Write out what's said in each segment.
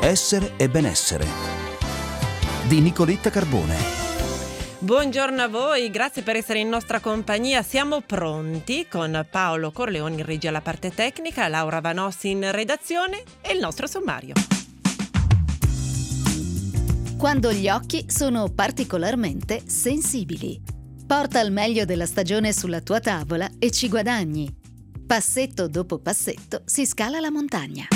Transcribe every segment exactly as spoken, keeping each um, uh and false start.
Essere e benessere di Nicoletta Carbone. Buongiorno a voi, grazie per essere in nostra compagnia. Siamo pronti con Paolo Corleoni in regia alla parte tecnica, Laura Vanossi in redazione e il nostro sommario. Quando gli occhi sono particolarmente sensibili. Porta il meglio della stagione sulla tua tavola e ci guadagni. Passetto dopo passetto si scala la montagna.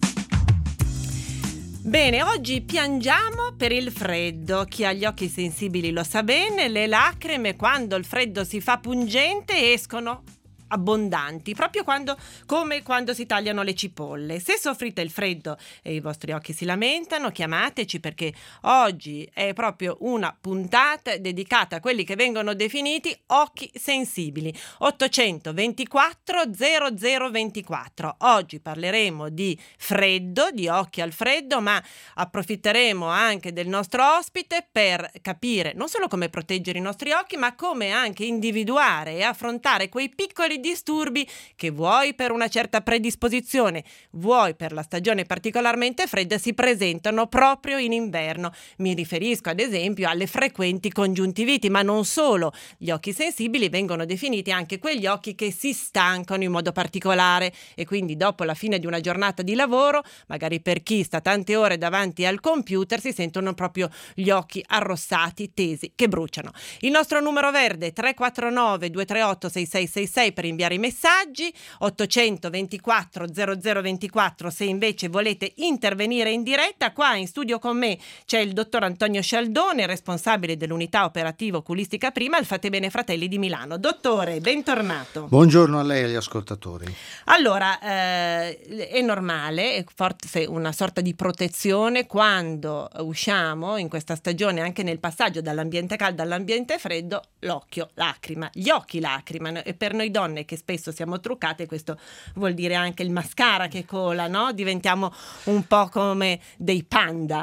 Bene, oggi piangiamo per il freddo. Chi ha gli occhi sensibili lo sa bene, le lacrime quando il freddo si fa pungente escono abbondanti, proprio quando, come quando si tagliano le cipolle. Se soffrite il freddo e i vostri occhi si lamentano, chiamateci, perché oggi è proprio una puntata dedicata a quelli che vengono definiti occhi sensibili. ottocentoventiquattro zero zero ventiquattro. Oggi parleremo di freddo, di occhi al freddo, ma approfitteremo anche del nostro ospite per capire non solo come proteggere i nostri occhi, ma come anche individuare e affrontare quei piccoli disturbi che vuoi per una certa predisposizione, vuoi per la stagione particolarmente fredda, si presentano proprio in inverno. Mi riferisco ad esempio alle frequenti congiuntiviti, ma non solo. Gli occhi sensibili vengono definiti anche quegli occhi che si stancano in modo particolare e quindi dopo la fine di una giornata di lavoro, magari per chi sta tante ore davanti al computer, si sentono proprio gli occhi arrossati, tesi, che bruciano. Il nostro numero verde tre quattro nove due tre otto sei sei sei sei per inviare i messaggi, ottocentoventiquattro zero zero ventiquattro se invece volete intervenire in diretta. Qua in studio con me c'è il dottor Antonio Scialdone, responsabile dell'unità operativa oculistica prima al Fattebene Fratelli di Milano. Dottore, bentornato. Buongiorno a lei e agli ascoltatori. Allora, eh, è normale, è forse una sorta di protezione quando usciamo in questa stagione, anche nel passaggio dall'ambiente caldo all'ambiente freddo, l'occhio lacrima, gli occhi lacrimano, e per noi donne che spesso siamo truccate questo vuol dire anche il mascara che cola, no? Diventiamo un po' come dei panda.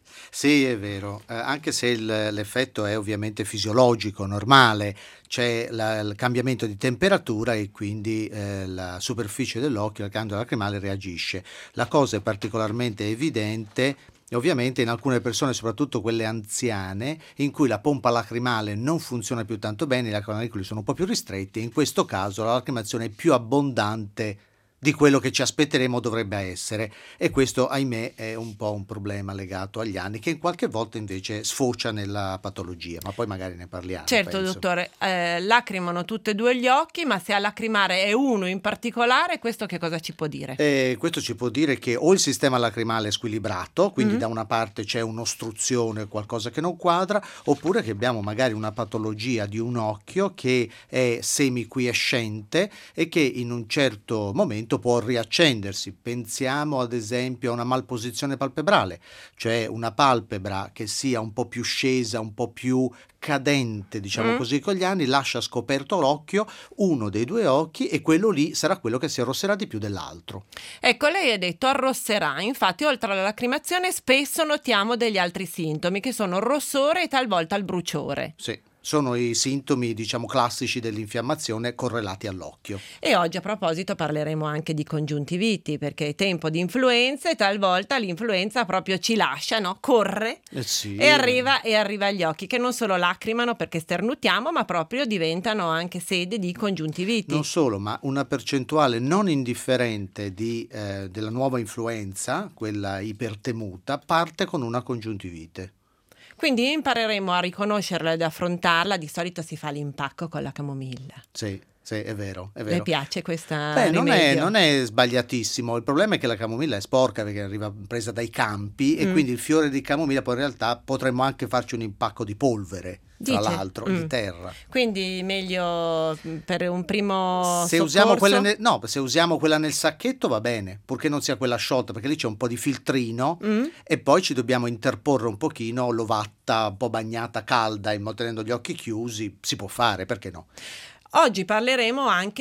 Sì, è vero, eh, anche se il, l'effetto è ovviamente fisiologico, normale, c'è la, il cambiamento di temperatura e quindi eh, la superficie dell'occhio, la ghiandola lacrimale reagisce. La cosa è particolarmente evidente ovviamente in alcune persone, soprattutto quelle anziane, in cui la pompa lacrimale non funziona più tanto bene, i lacrimaliculi sono un po' più ristretti e in questo caso la lacrimazione è più abbondante di quello che ci aspetteremo dovrebbe essere, e questo ahimè è un po' un problema legato agli anni che qualche volta invece sfocia nella patologia, ma poi magari ne parliamo. Certo, penso. dottore, eh, lacrimano tutti e due gli occhi, ma se a lacrimare è uno in particolare, questo che cosa ci può dire? Eh, questo ci può dire che o il sistema lacrimale è squilibrato, quindi Mm-hmm. da una parte c'è un'ostruzione, qualcosa che non quadra, oppure che abbiamo magari una patologia di un occhio che è semiquiescente e che in un certo momento può riaccendersi. Pensiamo ad esempio a una malposizione palpebrale, cioè una palpebra che sia un po' più scesa, un po' più cadente, diciamo Mm. così, con gli anni, lascia scoperto l'occhio, uno dei due occhi, e quello lì sarà quello che si arrosserà di più dell'altro. Ecco, lei ha detto arrosserà, infatti oltre alla lacrimazione spesso notiamo degli altri sintomi che sono il rossore e talvolta il bruciore. Sì, sono i sintomi, diciamo, classici dell'infiammazione correlati all'occhio. E oggi a proposito parleremo anche di congiuntiviti, perché è tempo di influenza e talvolta l'influenza proprio ci lascia, no? Corre Eh sì. e arriva e arriva agli occhi, che non solo lacrimano perché sternutiamo, ma proprio diventano anche sede di congiuntiviti. Non solo, ma una percentuale non indifferente di, eh, della nuova influenza, quella ipertemuta, parte con una congiuntivite. Quindi impareremo a riconoscerla ed affrontarla. Di solito si fa l'impacco con la camomilla. Sì, sì, è vero, è vero. Le piace questa Beh, non è, rimedio? non è sbagliatissimo. Il problema è che la camomilla è sporca perché arriva presa dai campi e Mm. quindi il fiore di camomilla poi in realtà potremmo anche farci un impacco di polvere, tra Dice? l'altro, Mm. di terra. Quindi meglio mm, per un primo Se soccorso? usiamo, quella nel, no, se usiamo quella nel sacchetto va bene, purché non sia quella sciolta, perché lì c'è un po' di filtrino Mm? e poi ci dobbiamo interporre un pochino l'ovatta un po' bagnata calda, in modo tenendo gli occhi chiusi, si può fare, perché no? Oggi parleremo anche di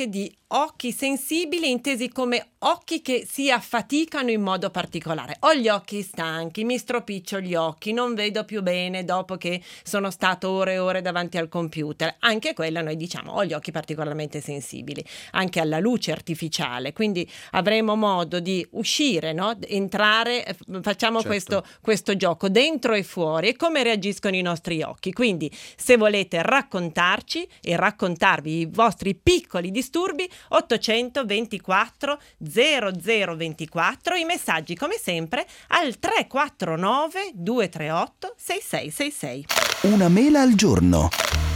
occhi sensibili intesi come occhi che si affaticano in modo particolare. Ho gli occhi stanchi, mi stropiccio gli occhi, non vedo più bene dopo che sono stato ore e ore davanti al computer. Anche quella noi diciamo ho gli occhi particolarmente sensibili, anche alla luce artificiale. Quindi avremo modo di uscire, no? Entrare, eh, facciamo Certo. questo, questo gioco dentro e fuori e come reagiscono i nostri occhi. Quindi se volete raccontarci e raccontarvi i vostri piccoli disturbi, ottocento ventiquattro zero zero ventiquattro, i messaggi come sempre al tre quattro nove due tre otto sei sei sei sei. Una mela al giorno.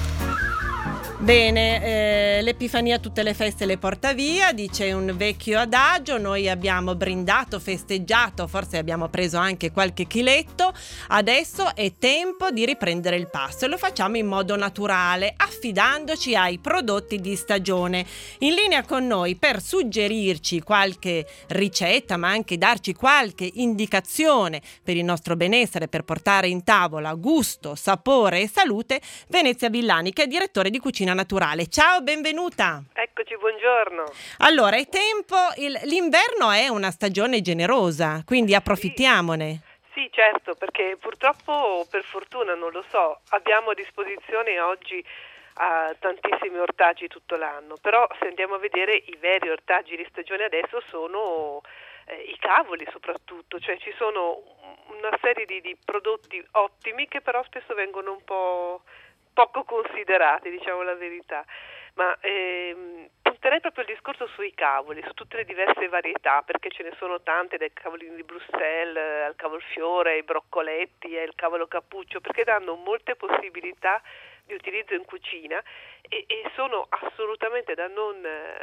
Bene, eh, l'Epifania tutte le feste le porta via, dice un vecchio adagio. Noi abbiamo brindato, festeggiato, forse abbiamo preso anche qualche chiletto. Adesso è tempo di riprendere il passo e lo facciamo in modo naturale, affidandoci ai prodotti di stagione. In linea con noi per suggerirci qualche ricetta, ma anche darci qualche indicazione per il nostro benessere, per portare in tavola gusto, sapore e salute, Venezia Villani, che è direttore di Cucina Naturale. Ciao, benvenuta. Eccoci, buongiorno. Allora, è tempo, il, l'inverno è una stagione generosa, quindi approfittiamone. Sì, certo, perché purtroppo, o per fortuna, non lo so, abbiamo a disposizione oggi uh, tantissimi ortaggi tutto l'anno, però se andiamo a vedere i veri ortaggi di stagione adesso sono eh, i cavoli soprattutto, cioè ci sono una serie di, di prodotti ottimi che però spesso vengono un po' poco considerati, diciamo la verità, ma ehm, punterei proprio il discorso sui cavoli, su tutte le diverse varietà, perché ce ne sono tante, dai cavolini di Bruxelles al cavolfiore, ai broccoletti, al cavolo cappuccio, perché danno molte possibilità di utilizzo in cucina e, e sono assolutamente da non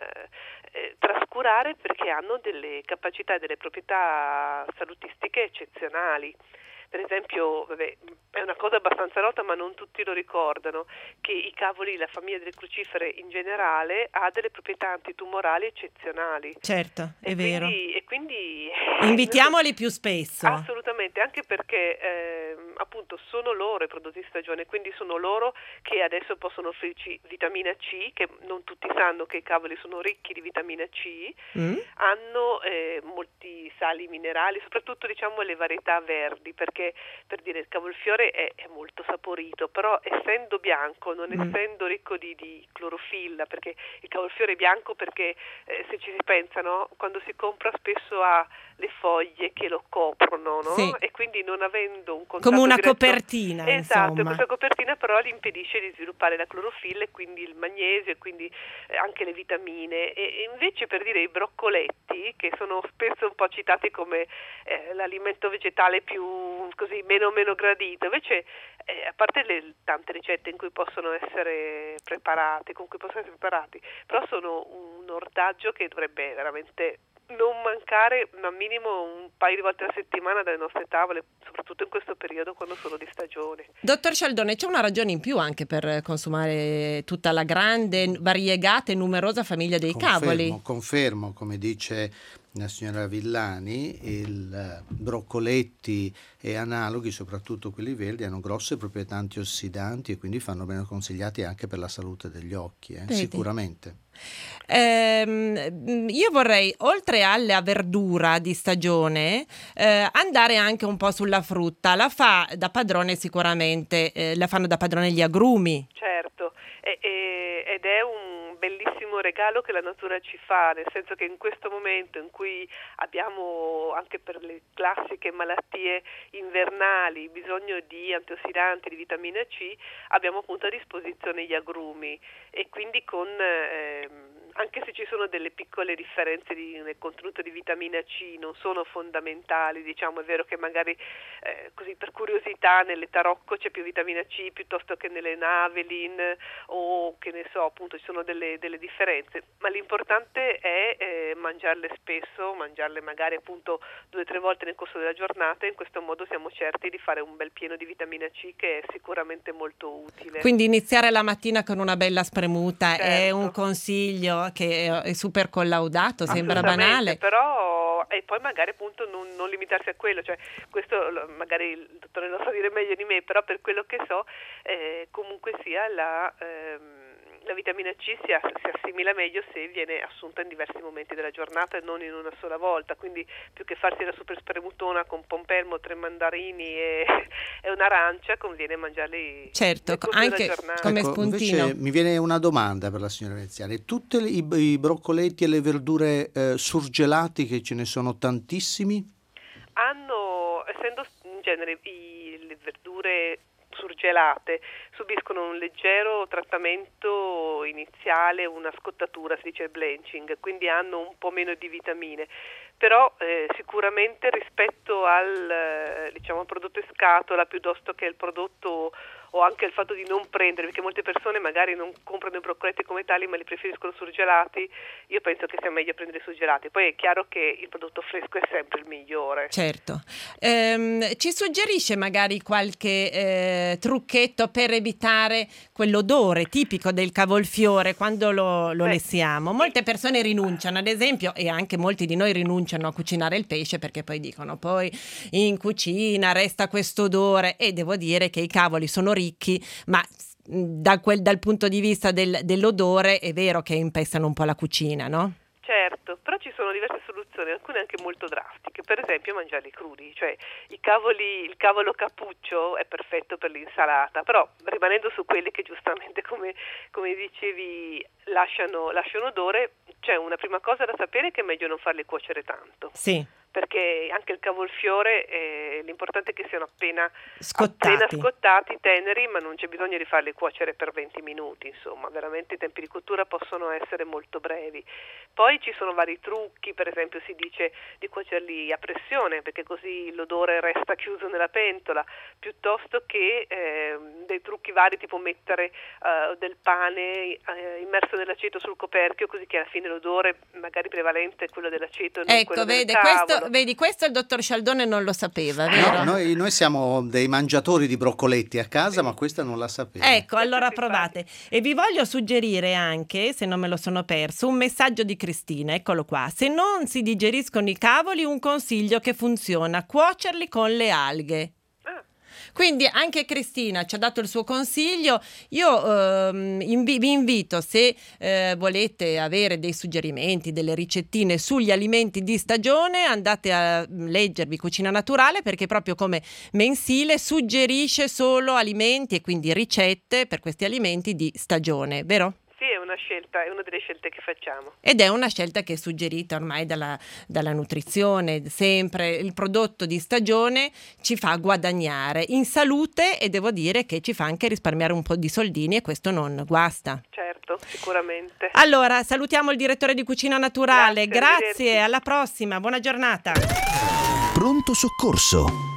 eh, trascurare, perché hanno delle capacità e delle proprietà salutistiche eccezionali. Per esempio, vabbè, è una cosa abbastanza nota ma non tutti lo ricordano, che i cavoli, la famiglia delle crucifere in generale, ha delle proprietà antitumorali eccezionali. Certo, è e vero. Quindi, e quindi invitiamoli più spesso. Assolutamente, anche perché eh, appunto sono loro i prodotti di stagione, quindi sono loro che adesso possono offrirci vitamina C, che non tutti sanno che i cavoli sono ricchi di vitamina C, Mm? hanno eh, molti sali minerali, soprattutto diciamo le varietà verdi, perché per dire il cavolfiore è, è molto saporito, però essendo bianco, non Mm. essendo ricco di, di clorofilla, perché il cavolfiore è bianco perché eh, se ci si pensa, no? Quando si compra spesso ha le foglie che lo coprono, no? Sì. E quindi non avendo un contatto Come una diretto, copertina, esatto, insomma. questa copertina però gli impedisce di sviluppare la clorofilla e quindi il magnesio e quindi eh, anche le vitamine. E, e invece, per dire, i broccoletti, che sono spesso un po' citati come eh, l'alimento vegetale più così meno meno gradito, invece eh, a parte le tante ricette in cui possono essere preparati, con cui possono essere preparati, però sono un ortaggio che dovrebbe veramente non mancare ma minimo un paio di volte alla settimana dalle nostre tavole, soprattutto in questo periodo quando sono di stagione. Dottor Cialdone, c'è una ragione in più anche per consumare tutta la grande, variegata e numerosa famiglia dei Confermo, cavoli? confermo, come dice la signora Villani, il broccoletti e analoghi, soprattutto quelli verdi, hanno grosse proprietà antiossidanti e quindi fanno bene, consigliati anche per la salute degli occhi, eh, Vedi? sicuramente. Ehm, io vorrei, oltre alla verdura di stagione, eh, andare anche un po' sulla frutta. La fa da padrone sicuramente, eh, la fanno da padrone gli agrumi. Certo, e, e, ed è un bellissimo regalo che la natura ci fa, nel senso che in questo momento in cui abbiamo anche per le classiche malattie invernali bisogno di antiossidanti, di vitamina C, abbiamo appunto a disposizione gli agrumi e quindi con ehm, anche se ci sono delle piccole differenze di, nel contenuto di vitamina C, non sono fondamentali, diciamo, è vero che magari eh, così per curiosità nelle tarocco c'è più vitamina C piuttosto che nelle navelin o che ne so, appunto ci sono delle, delle differenze, ma l'importante è eh, mangiarle spesso, mangiarle magari appunto due o tre volte nel corso della giornata, e in questo modo siamo certi di fare un bel pieno di vitamina C che è sicuramente molto utile. Quindi iniziare la mattina con una bella spremuta Certo. è un consiglio che è super collaudato, sembra banale. Però e poi magari appunto non, non limitarsi a quello, cioè questo magari il dottore lo sa dire meglio di me, però per quello che so eh, comunque sia la, ehm, la vitamina C si, ass- si assimila meglio se viene assunta in diversi momenti della giornata e non in una sola volta, quindi più che farsi la super spremutona con pompelmo, tre mandarini e, e un'arancia, conviene mangiarli certo, nel corso anche della giornata. come Ecco, spuntino. invece mi viene una domanda per la signora Veneziani. Tutti i, i broccoletti e le verdure eh, surgelati, che ce ne sono tantissimi? Hanno, essendo in genere i, le verdure surgelate, subiscono un leggero trattamento iniziale, una scottatura, si dice blanching, quindi hanno un po' meno di vitamine, però eh, sicuramente rispetto al, eh, diciamo, al prodotto in scatola, piuttosto che il prodotto, o anche il fatto di non prendere, perché molte persone magari non comprano i broccoletti come tali ma li preferiscono surgelati, io penso che sia meglio prendere surgelati. Poi è chiaro che il prodotto fresco è sempre il migliore. Certo. Ehm, ci suggerisce magari qualche eh, trucchetto per evitare quell'odore tipico del cavolfiore quando lo, lo Beh, lessiamo? Molte persone rinunciano, ad esempio, e anche molti di noi rinunciano a cucinare il pesce perché poi dicono poi in cucina resta questo odore, e devo dire che i cavoli sono ricchi, ma da quel, dal punto di vista del, dell'odore è vero che impestano un po' la cucina, no? Certo, però ci sono diverse soluzioni, alcune anche molto drastiche, per esempio mangiarli crudi, cioè i cavoli, il cavolo cappuccio è perfetto per l'insalata, però rimanendo su quelli che giustamente, come, come dicevi, lasciano, lasciano odore, c'è una prima cosa da sapere, che è meglio non farli cuocere tanto. Sì. Perché anche il cavolfiore eh, l'importante è che siano appena Scottati. appena scottati, teneri, ma non c'è bisogno di farli cuocere per venti minuti, insomma, veramente i tempi di cottura possono essere molto brevi. Poi ci sono vari trucchi, per esempio si dice di cuocerli a pressione, perché così l'odore resta chiuso nella pentola, piuttosto che eh, dei trucchi vari, tipo mettere eh, del pane eh, immerso nell'aceto sul coperchio, così che alla fine l'odore magari prevalente è quello dell'aceto e non Ecco, quello del vede, cavolo. questo, vedi, questo il dottor Cialdone non lo sapeva, vero? No, noi, noi siamo dei mangiatori di broccoletti a casa, ma questa non la sapevo. Ecco, allora Questo si provate. E vi voglio suggerire anche, se non me lo sono perso, un messaggio di Cristina, eccolo qua. Se non si digeriscono i cavoli, un consiglio che funziona: cuocerli con le alghe. Quindi anche Cristina ci ha dato il suo consiglio. Io ehm, invi- vi invito, se eh, volete avere dei suggerimenti, delle ricettine sugli alimenti di stagione, andate a leggervi Cucina Naturale, perché proprio come mensile suggerisce solo alimenti e quindi ricette per questi alimenti di stagione, vero? Sì, è una scelta, è una delle scelte che facciamo. Ed è una scelta che è suggerita ormai dalla, dalla nutrizione, sempre il prodotto di stagione ci fa guadagnare in salute, e devo dire che ci fa anche risparmiare un po' di soldini, e questo non guasta. Certo, sicuramente. Allora, salutiamo il direttore di Cucina Naturale, Grazie, grazie, arrivederci. alla prossima, buona giornata. Pronto soccorso.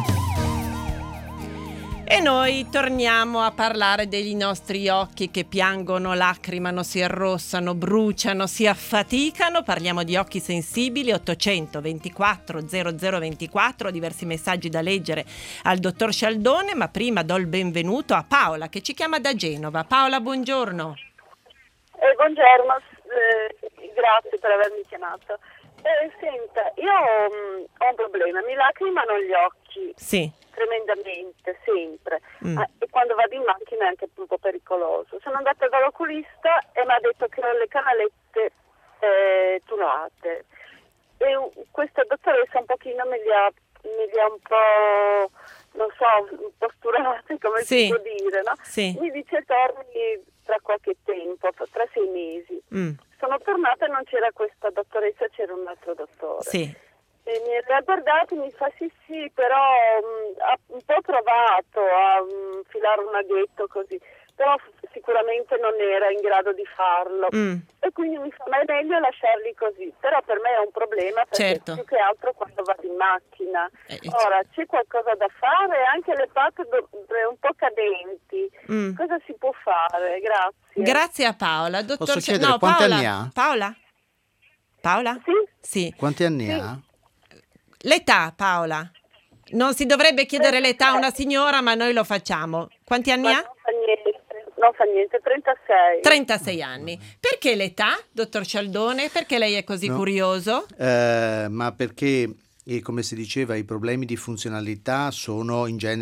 E noi torniamo a parlare dei nostri occhi che piangono, lacrimano, si arrossano, bruciano, si affaticano. Parliamo di occhi sensibili. Ottocento ventiquattro zero zero ventiquattro, diversi messaggi da leggere al dottor Cialdone, ma prima do il benvenuto a Paola, che ci chiama da Genova. Paola, buongiorno. Eh, buongiorno, eh, grazie per avermi chiamato. Eh, senta, io um, ho un problema, mi lacrimano gli occhi Sì. tremendamente, sempre, Mm. ah, e quando vado in macchina è anche un po' pericoloso. Sono andata dall'oculista e mi ha detto che ho le canalette eh, tunate, e uh, questa dottoressa un pochino me li ha, me li ha un po', non so, posturate, come Sì. si può dire, no? Sì. Mi dice torni tra qualche tempo, tra sei mesi. Mm. Sono tornata e non c'era questa dottoressa, c'era un altro dottore. Sì. E mi ha guardato e mi fa sì sì, però mh, ha un po' provato a mh, filare un aghetto così, però f- sicuramente non era in grado di farlo. Mm. E quindi mi fa, ma è meglio lasciarli così, però per me è un problema, perché Certo. più che altro quando vado in macchina. Eh, Ora, c'è qualcosa da fare? Anche le palpebre un po' cadenti, Mm. cosa si può fare? Grazie. Grazie a Paola. Dottor Posso Cia- chiedere no, quanti Paola. anni ha? Paola? Paola? Sì? Sì. Quanti anni Sì. ha? L'età, Paola. Non si dovrebbe chiedere l'età a una signora, ma noi lo facciamo. Quanti anni Ma ha? non fa niente, non fa niente, trentasei. trentasei anni. Perché l'età, dottor Cialdone? Perché lei è così No. curioso? Eh, ma perché, eh, come si diceva, i problemi di funzionalità sono in genere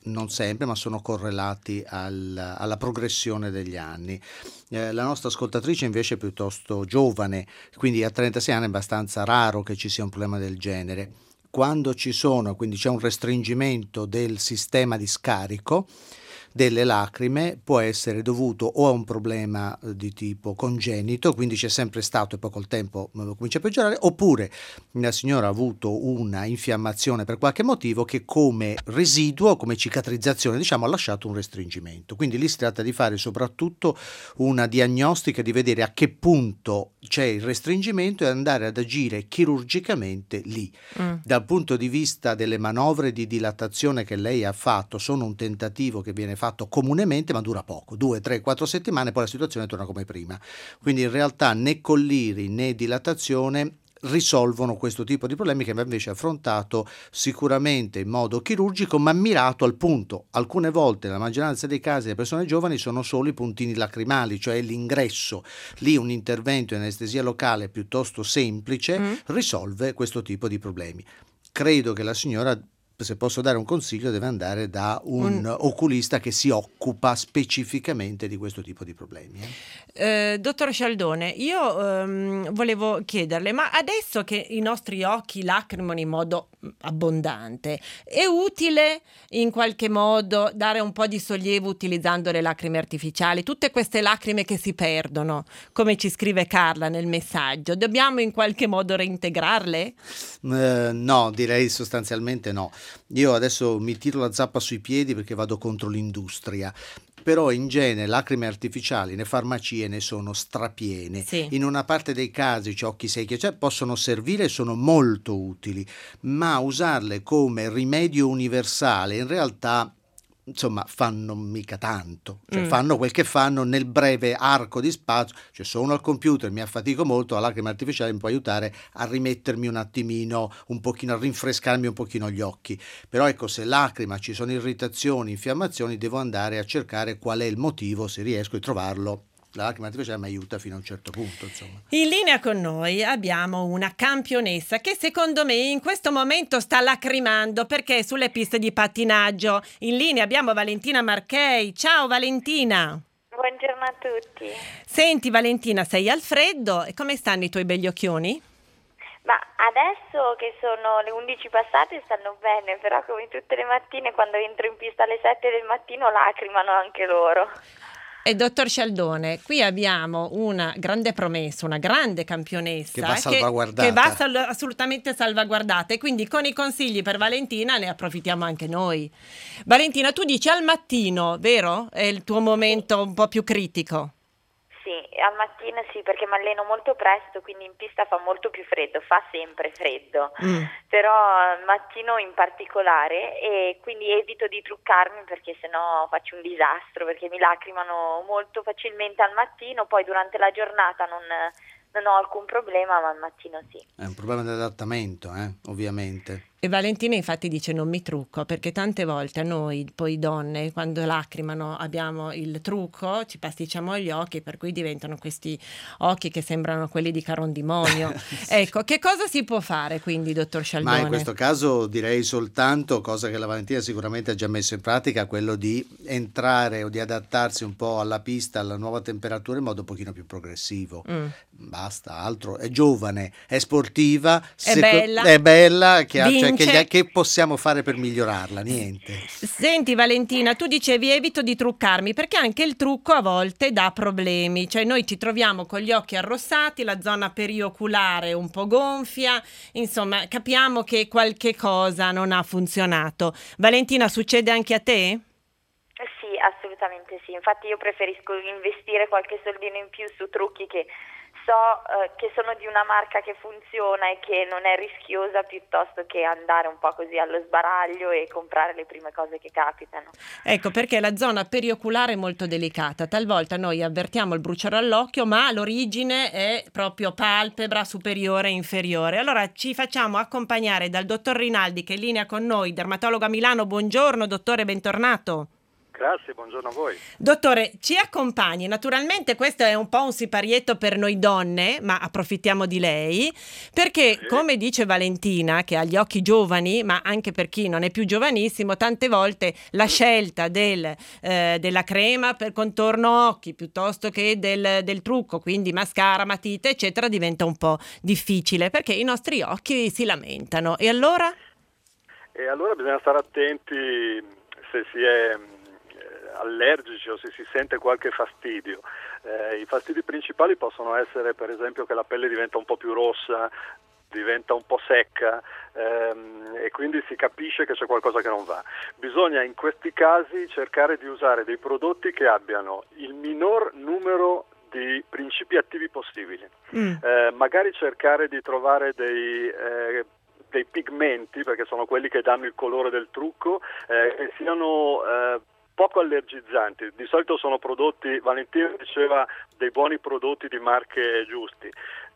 non sempre, ma sono correlati al, alla progressione degli anni. Eh, la nostra ascoltatrice invece è piuttosto giovane, quindi a trentasei anni è abbastanza raro che ci sia un problema del genere. Quando ci sono, quindi c'è un restringimento del sistema di scarico delle lacrime, può essere dovuto o a un problema di tipo congenito, quindi c'è sempre stato e poi col tempo comincia a peggiorare, oppure la signora ha avuto una infiammazione per qualche motivo che come residuo, come cicatrizzazione, diciamo, ha lasciato un restringimento. Quindi lì si tratta di fare soprattutto una diagnostica, di vedere a che punto c'è il restringimento e andare ad agire chirurgicamente lì. Mm. Dal punto di vista delle manovre di dilatazione che lei ha fatto, sono un tentativo che viene fatto comunemente, ma dura poco, due, tre, quattro settimane, poi la situazione torna come prima. Quindi in realtà né colliri né dilatazione risolvono questo tipo di problemi, che va invece affrontato sicuramente in modo chirurgico, ma mirato al punto. Alcune volte, nella maggioranza dei casi, le persone giovani sono solo i puntini lacrimali, cioè l'ingresso. Lì un intervento in anestesia locale piuttosto semplice mm. risolve questo tipo di problemi. Credo che la signora, se posso dare un consiglio, deve andare da un, un oculista che si occupa specificamente di questo tipo di problemi. Eh? Eh, dottor Scialdone, io ehm, volevo chiederle, ma adesso che i nostri occhi lacrimano in modo abbondante, è utile in qualche modo dare un po' di sollievo utilizzando le lacrime artificiali? Tutte queste lacrime che si perdono, come ci scrive Carla nel messaggio, dobbiamo in qualche modo reintegrarle? Eh, no, direi sostanzialmente no. Io adesso mi tiro la zappa sui piedi perché vado contro l'industria. Però in genere lacrime artificiali, le farmacie ne sono strapiene. Sì. In una parte dei casi, cioè occhi secchi, cioè, possono servire e sono molto utili, ma usarle come rimedio universale in realtà, insomma, fanno mica tanto, cioè mm. fanno quel che fanno nel breve arco di spazio. Cioè sono al computer, mi affatico molto, la lacrima artificiale mi può aiutare a rimettermi un attimino, un pochino, a rinfrescarmi un pochino gli occhi. Però ecco, se lacrima ci sono irritazioni, infiammazioni, devo andare a cercare qual è il motivo, se riesco a trovarlo. La lacrima artificiale mi aiuta fino a un certo punto, insomma. In linea con noi abbiamo una campionessa che secondo me in questo momento sta lacrimando perché è sulle piste di pattinaggio. In linea abbiamo Valentina Marchei. Ciao Valentina. Buongiorno a tutti. Senti Valentina, sei al freddo e come stanno i tuoi begli occhioni? Ma adesso che sono le undici passate stanno bene, però come tutte le mattine quando entro in pista alle sette del mattino lacrimano anche loro. E dottor Scialdone, qui abbiamo una grande promessa, una grande campionessa che va salvaguardata, che, che va sal- assolutamente salvaguardata, e quindi con i consigli per Valentina ne approfittiamo anche noi. Valentina, tu dici al mattino, vero? È il tuo momento un po' più critico. Sì, al mattino sì, perché mi alleno molto presto, quindi in pista fa molto più freddo, fa sempre freddo, mm. però al mattino in particolare, e quindi evito di truccarmi perché sennò faccio un disastro, perché mi lacrimano molto facilmente al mattino, poi durante la giornata non, non ho alcun problema, ma al mattino sì. È un problema di adattamento, eh, ovviamente. E Valentina infatti dice non mi trucco, perché tante volte a noi poi donne quando lacrimano abbiamo il trucco, ci pasticciamo gli occhi, per cui diventano questi occhi che sembrano quelli di Carondimonio. Ecco, che cosa si può fare quindi, dottor Scialdone? Ma in questo caso direi soltanto, cosa che la Valentina sicuramente ha già messo in pratica, quello di entrare o di adattarsi un po' alla pista, alla nuova temperatura in modo un pochino più progressivo. Mm. Basta, altro, è giovane, è sportiva, è seco- bella, è bella che ha, cioè, che, gli, che possiamo fare per migliorarla? Niente. Senti Valentina, tu dicevi evito di truccarmi, perché anche il trucco a volte dà problemi, cioè noi ci troviamo con gli occhi arrossati, la zona perioculare un po' gonfia, insomma capiamo che qualche cosa non ha funzionato. Valentina, succede anche a te? Sì, assolutamente sì, infatti io preferisco investire qualche soldino in più su trucchi che so eh, che sono di una marca che funziona e che non è rischiosa, piuttosto che andare un po' così allo sbaraglio e comprare le prime cose che capitano. Ecco, perché la zona perioculare è molto delicata, talvolta noi avvertiamo il bruciore all'occhio, ma l'origine è proprio palpebra superiore e inferiore. Allora ci facciamo accompagnare dal dottor Rinaldi, che è in linea con noi, dermatologo a Milano. Buongiorno dottore, bentornato. Grazie, buongiorno a voi. Dottore, ci accompagni. Naturalmente questo è un po' un siparietto per noi donne, ma approfittiamo di lei, perché Sì. come dice Valentina, che ha gli occhi giovani, ma anche per chi non è più giovanissimo, tante volte la scelta del, eh, della crema per contorno occhi piuttosto che del, del trucco, quindi mascara, matite, eccetera, diventa un po' difficile, perché i nostri occhi si lamentano. E allora? E allora bisogna stare attenti se si è allergici o se si sente qualche fastidio. Eh, i fastidi principali possono essere per esempio che la pelle diventa un po' più rossa, diventa un po' secca ehm, e quindi si capisce che c'è qualcosa che non va. Bisogna in questi casi cercare di usare dei prodotti che abbiano il minor numero di principi attivi possibili. Mm. Eh, magari cercare di trovare dei eh, dei pigmenti, perché sono quelli che danno il colore del trucco, eh, che siano eh, poco allergizzanti. Di solito sono prodotti, Valentina diceva dei buoni prodotti di marche giusti.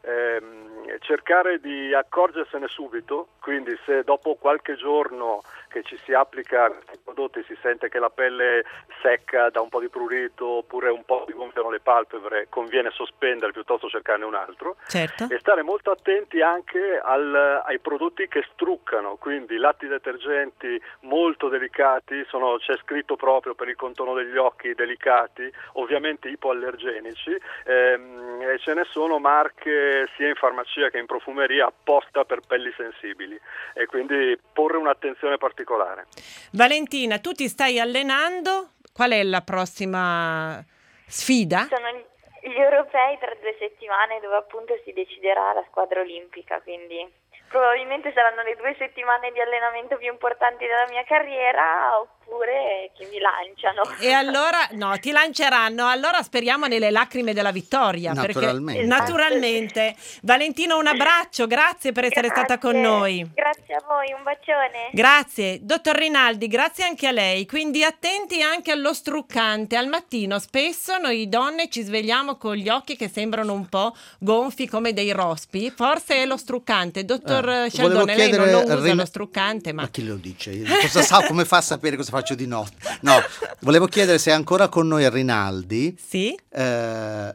Eh, cercare di accorgersene subito, quindi se dopo qualche giorno che ci si applica questi prodotti si sente che la pelle secca da un po' di prurito oppure un po' di gonfiano le palpebre, conviene sospendere piuttosto cercarne un altro. Certo. E stare molto attenti anche al, ai prodotti che struccano, quindi latti detergenti molto delicati, sono, c'è scritto proprio per il contorno degli occhi delicati, ovviamente ipoallergenici, ehm, e ce ne sono marche sia in farmacia che in profumeria apposta per pelli sensibili, e quindi porre un'attenzione particolare. Valentina, tu ti stai allenando? Qual è la prossima sfida? Sono gli europei tra due settimane dove appunto si deciderà la squadra olimpica, quindi probabilmente saranno le due settimane di allenamento più importanti della mia carriera, oppure che mi lanciano. E allora, no, ti lanceranno, allora speriamo nelle lacrime della vittoria. Naturalmente. Perché, naturalmente. Valentino, un abbraccio, grazie per essere Grazie. stata con noi. Grazie a voi, un bacione. Grazie. Dottor Rinaldi, grazie anche a lei. Quindi attenti anche allo struccante. Al mattino spesso noi donne ci svegliamo con gli occhi che sembrano un po' gonfi come dei rospi. Forse è lo struccante. Dottor Eh, Sheldon, lei non lo usa Rin- lo struccante, ma... Ma chi lo dice? Cosa sa, come fa a sapere cosa faccio di notte? No, volevo chiedere se è ancora con noi Rinaldi. Sì? Eh,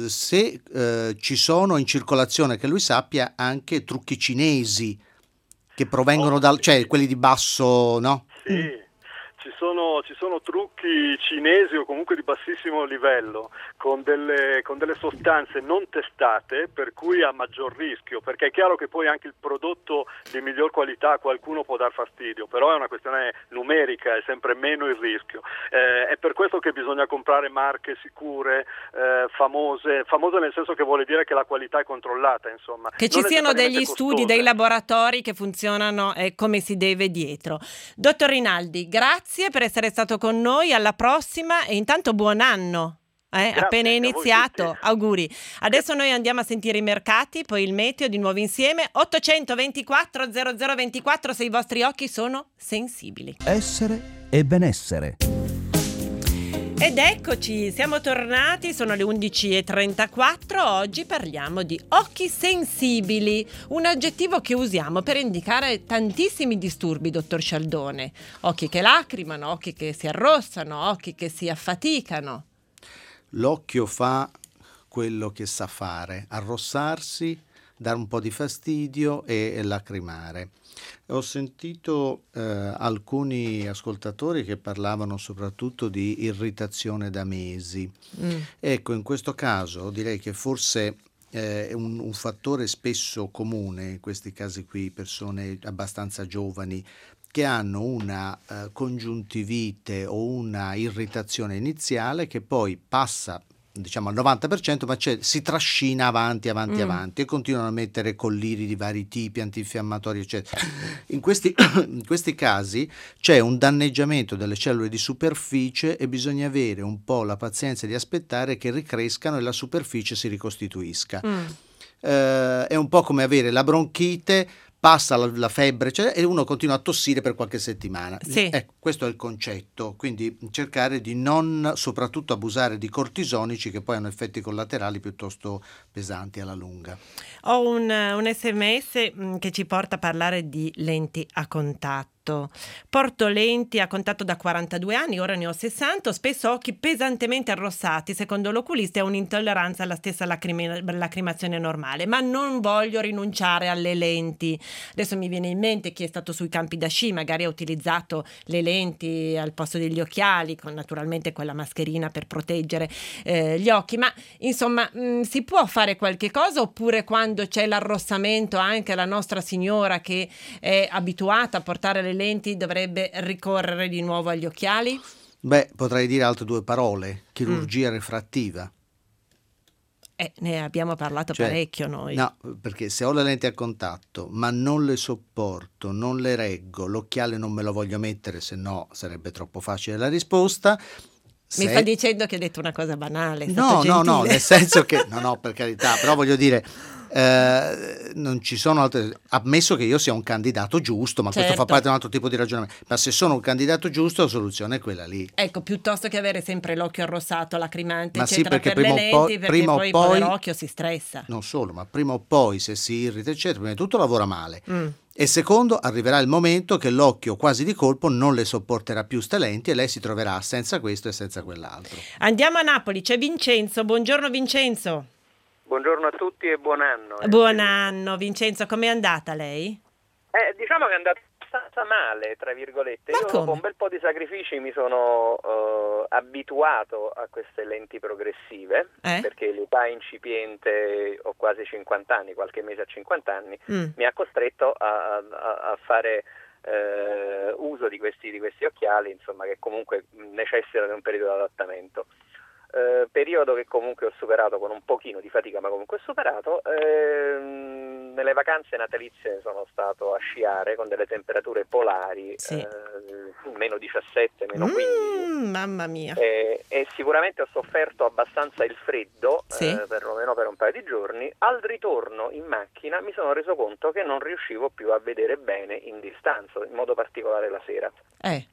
se eh, ci sono in circolazione, che lui sappia, anche trucchi cinesi che provengono Oh, dal, sì. cioè quelli di basso, no? Sì. Mm. Ci sono, ci sono trucchi cinesi o comunque di bassissimo livello con delle, con delle sostanze non testate, per cui ha maggior rischio, perché è chiaro che poi anche il prodotto di miglior qualità a qualcuno può dar fastidio, però è una questione numerica, è sempre meno il rischio. Eh, è per questo che bisogna comprare marche sicure, eh, famose, famose nel senso che vuole dire che la qualità è controllata, insomma. Che ci Non siano degli necessariamente studi, costose. dei laboratori che funzionano eh, come si deve dietro. Dottor Rinaldi, grazie per essere stato con noi, alla prossima e intanto buon anno. Eh, Grazie, appena anche a voi iniziato, tutti. auguri. Adesso noi andiamo a sentire i mercati, poi il meteo di nuovo insieme. ottocentoventiquattro zero zero ventiquattro se i vostri occhi sono sensibili. Essere e benessere. Ed eccoci, siamo tornati, sono le undici e trentaquattro, oggi parliamo di occhi sensibili, un aggettivo che usiamo per indicare tantissimi disturbi, dottor Scialdone. Occhi che lacrimano, occhi che si arrossano, occhi che si affaticano. L'occhio fa quello che sa fare, arrossarsi, dare un po' di fastidio e lacrimare. Ho sentito eh, alcuni ascoltatori che parlavano soprattutto di irritazione da mesi. Mm. Ecco, in questo caso direi che forse è un, un fattore spesso comune in questi casi qui, persone abbastanza giovani che hanno una eh, congiuntivite o una irritazione iniziale che poi passa, diciamo al novanta per cento, ma c'è, si trascina avanti, avanti, mm. avanti, e continuano a mettere colliri di vari tipi, antinfiammatori, eccetera. In questi, in questi casi c'è un danneggiamento delle cellule di superficie e bisogna avere un po' la pazienza di aspettare che ricrescano e la superficie si ricostituisca. Mm. Eh, è un po' come avere la bronchite, passa la, la febbre, cioè, e uno continua a tossire per qualche settimana. Sì. Ecco, questo è il concetto, quindi cercare di non soprattutto abusare di cortisonici che poi hanno effetti collaterali piuttosto pesanti alla lunga. Ho un, un sms che ci porta a parlare di lenti a contatto. contatto. Porto lenti a contatto da quarantadue anni, ora ne ho sessanta, ho spesso occhi pesantemente arrossati. Secondo l'oculista è un'intolleranza alla stessa lacrimi- lacrimazione normale, ma non voglio rinunciare alle lenti. Adesso mi viene in mente chi è stato sui campi da sci, magari ha utilizzato le lenti al posto degli occhiali, con naturalmente quella mascherina per proteggere eh, gli occhi, ma insomma mh, si può fare qualche cosa, oppure quando c'è l'arrossamento anche la nostra signora che è abituata a portare le lenti dovrebbe ricorrere di nuovo agli occhiali? Beh, potrei dire altre due parole: chirurgia mm. refrattiva. Eh, ne abbiamo parlato cioè, parecchio noi. No, perché se ho le lenti a contatto ma non le sopporto, non le reggo, l'occhiale non me lo voglio mettere, se no sarebbe troppo facile la risposta. Mi se... sta dicendo che hai detto una cosa banale. È no, stato no, gentile. no, nel senso che, no, no, per carità, però voglio dire, eh, non ci sono altre, ammesso che io sia un candidato giusto, ma certo. questo fa parte di un altro tipo di ragionamento, ma se sono un candidato giusto la soluzione è quella lì. Ecco, piuttosto che avere sempre l'occhio arrossato, lacrimante, ma eccetera, sì, perché per prima le o poi, lenti, perché prima poi il poi, povero occhio si stressa. Non solo, ma prima o poi se si irrita, eccetera, prima di tutto lavora male. Mm. E secondo, arriverà il momento che l'occhio quasi di colpo non le sopporterà più ste lenti e lei si troverà senza questo e senza quell'altro. Andiamo a Napoli, c'è Vincenzo. Buongiorno Vincenzo. Buongiorno a tutti e buon anno. Buon anno Vincenzo, com'è andata lei? Eh, diciamo che è andata abbastanza male, tra virgolette. Ma Io come? dopo un bel po' di sacrifici mi sono uh, abituato a queste lenti progressive, eh? perché l'età incipiente, ho quasi cinquanta anni, qualche mese a cinquanta anni, Mm. mi ha costretto a, a, a fare uh, uso di questi, di questi occhiali, insomma, che comunque necessitano di un periodo di adattamento. Eh, periodo che comunque ho superato con un pochino di fatica, ma comunque ho superato. Ehm, nelle vacanze natalizie sono stato a sciare con delle temperature polari, sì. eh, meno diciassette, meno Mm, quindici. mamma mia. E, e sicuramente ho sofferto abbastanza il freddo, Sì. eh, perlomeno per un paio di giorni. Al ritorno in macchina mi sono reso conto che non riuscivo più a vedere bene in distanza, in modo particolare la sera. Eh.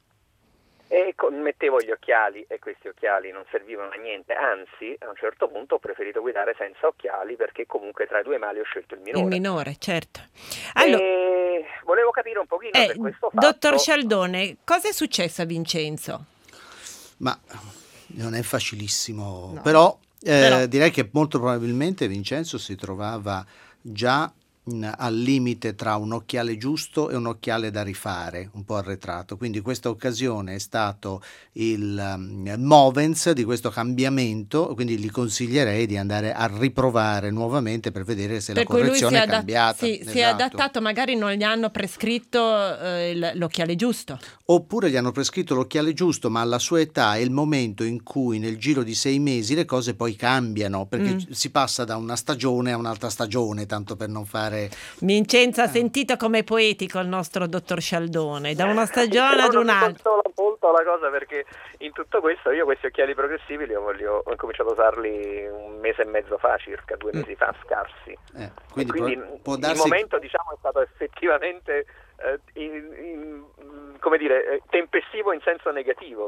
E con, mettevo gli occhiali e questi occhiali non servivano a niente, anzi a un certo punto ho preferito guidare senza occhiali perché comunque tra i due mali ho scelto il minore. Il minore, certo. Allora, e volevo capire un pochino eh, per questo fatto. dottor Scialdone, cosa è successo a Vincenzo? Ma non è facilissimo, No. però, eh, Però. direi che molto probabilmente Vincenzo si trovava già mh, al limite tra un occhiale giusto e un occhiale da rifare, un po' arretrato, quindi questa occasione è stato il um, movens di questo cambiamento, quindi gli consiglierei di andare a riprovare nuovamente per vedere se Per la cui lui correzione si è, è adat- cambiata. sì, si è Esatto. adattato, magari non gli hanno prescritto eh, il- l'occhiale giusto. Oppure gli hanno prescritto l'occhiale giusto, ma alla sua età è il momento in cui nel giro di sei mesi le cose poi cambiano, perché Mm. si passa da una stagione a un'altra stagione, tanto per non fare... Vincenzo ha sentito com'è poetico il nostro dottor Scialdone, da una stagione ad No, non mi un'altra. consola molto la cosa perché in tutto questo io questi occhiali progressivi li ho, li ho, ho incominciato a usarli un mese e mezzo fa, circa due mesi fa, scarsi. Eh, E quindi quindi può, può il darsi... momento diciamo è stato effettivamente eh, in, in, come dire, eh, tempestivo in senso negativo.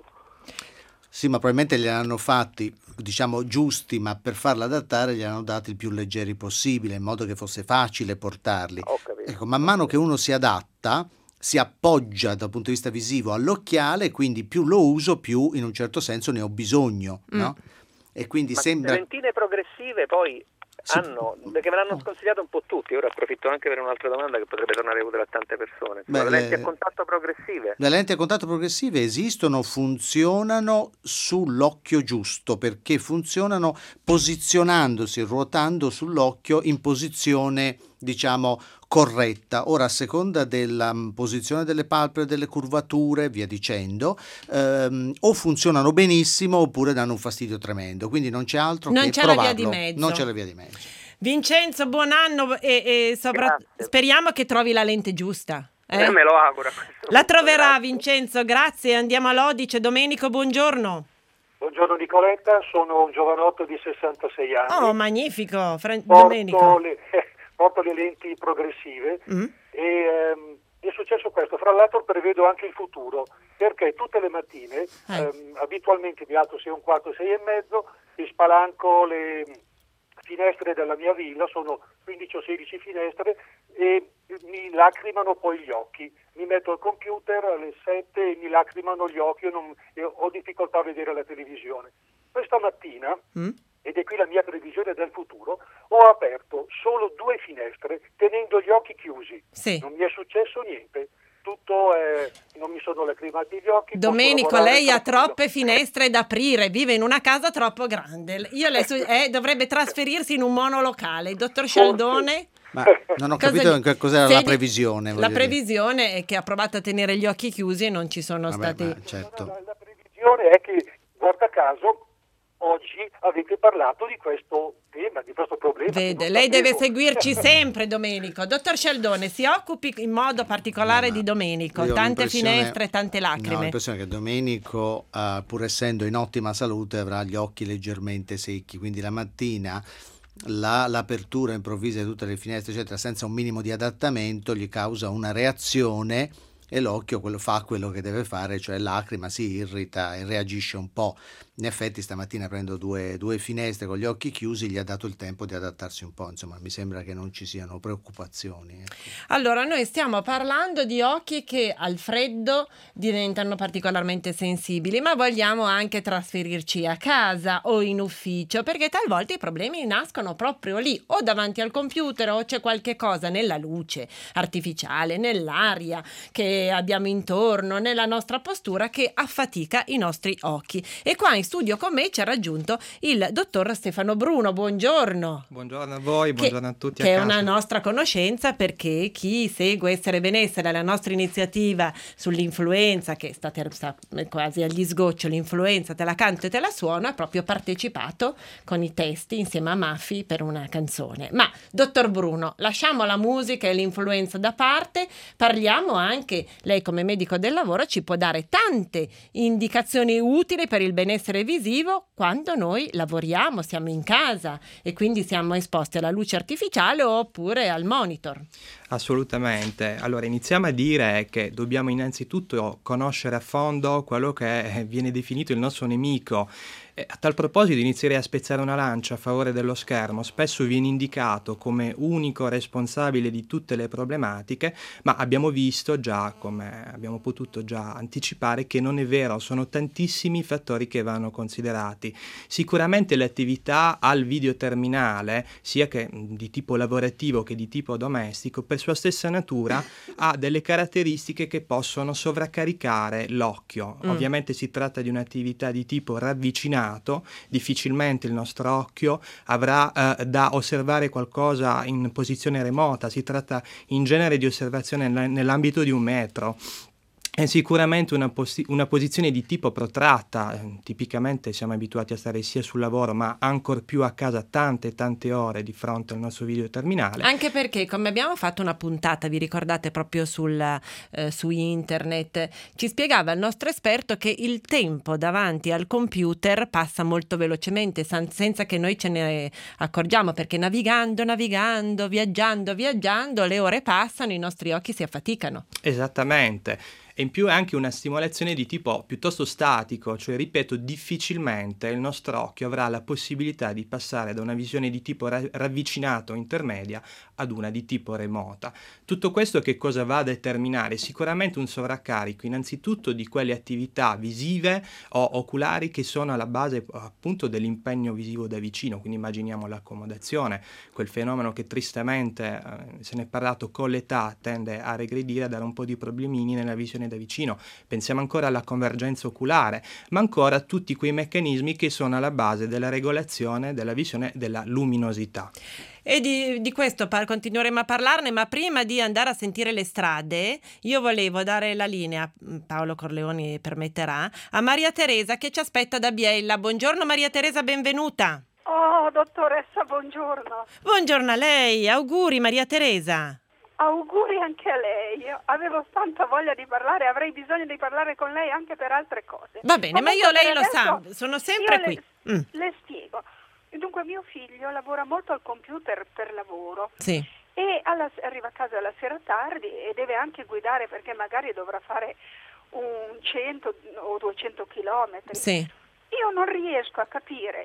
Sì, ma probabilmente li hanno fatti, diciamo, giusti, ma per farla adattare li hanno dati il più leggeri possibile, in modo che fosse facile portarli. Ho capito. Ecco, man mano che uno si adatta, si appoggia dal punto di vista visivo all'occhiale, quindi più lo uso, più in un certo senso ne ho bisogno, Mm. no? E quindi Ma sembra... le lentine progressive poi Sì. hanno, perché me l'hanno sconsigliato un po' tutti, ora approfitto anche per un'altra domanda che potrebbe tornare utile a tante persone. Beh, le lenti le- a contatto progressive. Le lenti a contatto progressive esistono, funzionano sull'occhio giusto, perché funzionano posizionandosi, ruotando sull'occhio in posizione, diciamo, corretta. Ora, a seconda della mh, posizione delle palpebre, delle curvature, via dicendo, ehm, o funzionano benissimo oppure danno un fastidio tremendo. Quindi non c'è altro Non che c'è la via provarlo. di mezzo. Non c'è la via di mezzo. Vincenzo, buon anno e, e sopra- Grazie. speriamo che trovi la lente giusta. eh? Eh, me lo auguro. a questo La punto, troverà grazie. Vincenzo, grazie. Andiamo all'Odice. Domenico, buongiorno. Buongiorno Nicoletta, sono un giovanotto di sessantasei anni. Oh, magnifico, Fran- porto, Domenico. le, porto le lenti progressive Mm. e ehm, è successo questo. Fra l'altro prevedo anche il futuro, perché tutte le mattine Eh. ehm, abitualmente mi alzo sei e un quarto, sei e mezzo, mi spalanco le, finestre della mia villa, sono quindici o sedici finestre, e mi lacrimano poi gli occhi. Mi metto al computer alle sette e mi lacrimano gli occhi, io non, io ho difficoltà a vedere la televisione. Questa mattina, mm. ed è qui la mia previsione del futuro, ho aperto solo due finestre tenendo gli occhi chiusi. Sì. Non mi è successo niente. Tutto è, non mi sono lacrimati gli occhi. Domenico, lei ha troppe finestre da aprire, vive in una casa troppo grande. Io le su- eh, dovrebbe trasferirsi in un monolocale. Il dottor Scialdone? Ma non ho capito che cos'era la previsione. La previsione dire. È che ha provato a tenere gli occhi chiusi e non ci sono Vabbè, stati... Certo. La, la previsione è che, guarda caso, oggi avete parlato di questo tema, di questo problema. Vede, lei deve seguirci sempre, Domenico. Dottor Scialdone, si occupi in modo particolare no, di Domenico. Tante finestre, tante lacrime. No, ho l'impressione che Domenico, uh, pur essendo in ottima salute, avrà gli occhi leggermente secchi, quindi la mattina la, l'apertura improvvisa di tutte le finestre, eccetera, senza un minimo di adattamento, gli causa una reazione e l'occhio quello, fa quello che deve fare, cioè lacrima, si irrita e reagisce un po'. In effetti stamattina prendo due, due finestre con gli occhi chiusi, gli ha dato il tempo di adattarsi un po', insomma mi sembra che non ci siano preoccupazioni. Ecco. Allora, noi stiamo parlando di occhi che al freddo diventano particolarmente sensibili, ma vogliamo anche trasferirci a casa o in ufficio, perché talvolta i problemi nascono proprio lì, o davanti al computer, o c'è qualche cosa nella luce artificiale, nell'aria che abbiamo intorno, nella nostra postura che affatica i nostri occhi. E qua in studio con me ci ha raggiunto il dottor Stefano Bruno. Buongiorno. Buongiorno a voi, buongiorno che, a tutti. Che a è una nostra conoscenza, perché chi segue Essere Benessere, la nostra iniziativa sull'influenza, che sta, ter- sta quasi agli sgoccioli, l'influenza te la canto e te la suono, ha proprio partecipato con i testi insieme a Maffi per una canzone. Ma, dottor Bruno, lasciamo la musica e l'influenza da parte, parliamo anche, lei come medico del lavoro ci può dare tante indicazioni utili per il benessere visivo quando noi lavoriamo, siamo in casa e quindi siamo esposti alla luce artificiale oppure al monitor. Assolutamente. Allora iniziamo a dire che dobbiamo innanzitutto conoscere a fondo quello che viene definito il nostro nemico. E a tal proposito inizierei a spezzare una lancia a favore dello schermo. Spesso viene indicato come unico responsabile di tutte le problematiche, ma abbiamo visto già, come abbiamo potuto già anticipare, che non è vero, sono tantissimi i fattori che vanno considerati. Sicuramente l'attività al videoterminale, sia che di tipo lavorativo che di tipo domestico, per sua stessa natura ha delle caratteristiche che possono sovraccaricare l'occhio. Mm. Ovviamente si tratta di un'attività di tipo ravvicinato, difficilmente il nostro occhio avrà eh, da osservare qualcosa in posizione remota, si tratta in genere di osservazione nell'ambito di un metro. È sicuramente una, posi- una posizione di tipo protratta, tipicamente siamo abituati a stare sia sul lavoro ma ancor più a casa tante tante ore di fronte al nostro videoterminale. Anche perché, come abbiamo fatto una puntata, vi ricordate, proprio sul, eh, su internet, ci spiegava il nostro esperto che il tempo davanti al computer passa molto velocemente san- senza che noi ce ne accorgiamo, perché navigando, navigando, viaggiando, viaggiando, le ore passano, i nostri occhi si affaticano. Esattamente. E in più è anche una stimolazione di tipo piuttosto statico, cioè ripeto, difficilmente il nostro occhio avrà la possibilità di passare da una visione di tipo ra- ravvicinato o intermedia ad una di tipo remota. Tutto questo che cosa va a determinare? Sicuramente un sovraccarico innanzitutto di quelle attività visive o oculari che sono alla base appunto dell'impegno visivo da vicino, quindi immaginiamo l'accomodazione, quel fenomeno che tristemente, eh, se ne è parlato con l'età, tende a regredire, a dare un po' di problemini nella visione da vicino. Pensiamo ancora alla convergenza oculare, ma ancora a tutti quei meccanismi che sono alla base della regolazione della visione della luminosità. E di, di questo par- continueremo a parlarne, ma prima di andare a sentire le strade, io volevo dare la linea, Paolo Corleoni permetterà, a Maria Teresa che ci aspetta da Biella. Buongiorno Maria Teresa, benvenuta. Oh, dottoressa, buongiorno. Buongiorno a lei, auguri Maria Teresa. Auguri anche a lei. Io avevo tanta voglia di parlare, avrei bisogno di parlare con lei anche per altre cose. Va bene, Comunque, ma io lei lo adesso, sa, sono sempre le, qui. Mm. Le spiego. Dunque mio figlio lavora molto al computer per lavoro. Sì. E alla, arriva a casa la sera tardi e deve anche guidare perché magari dovrà fare un cento o duecento chilometri. Sì. Io non riesco a capire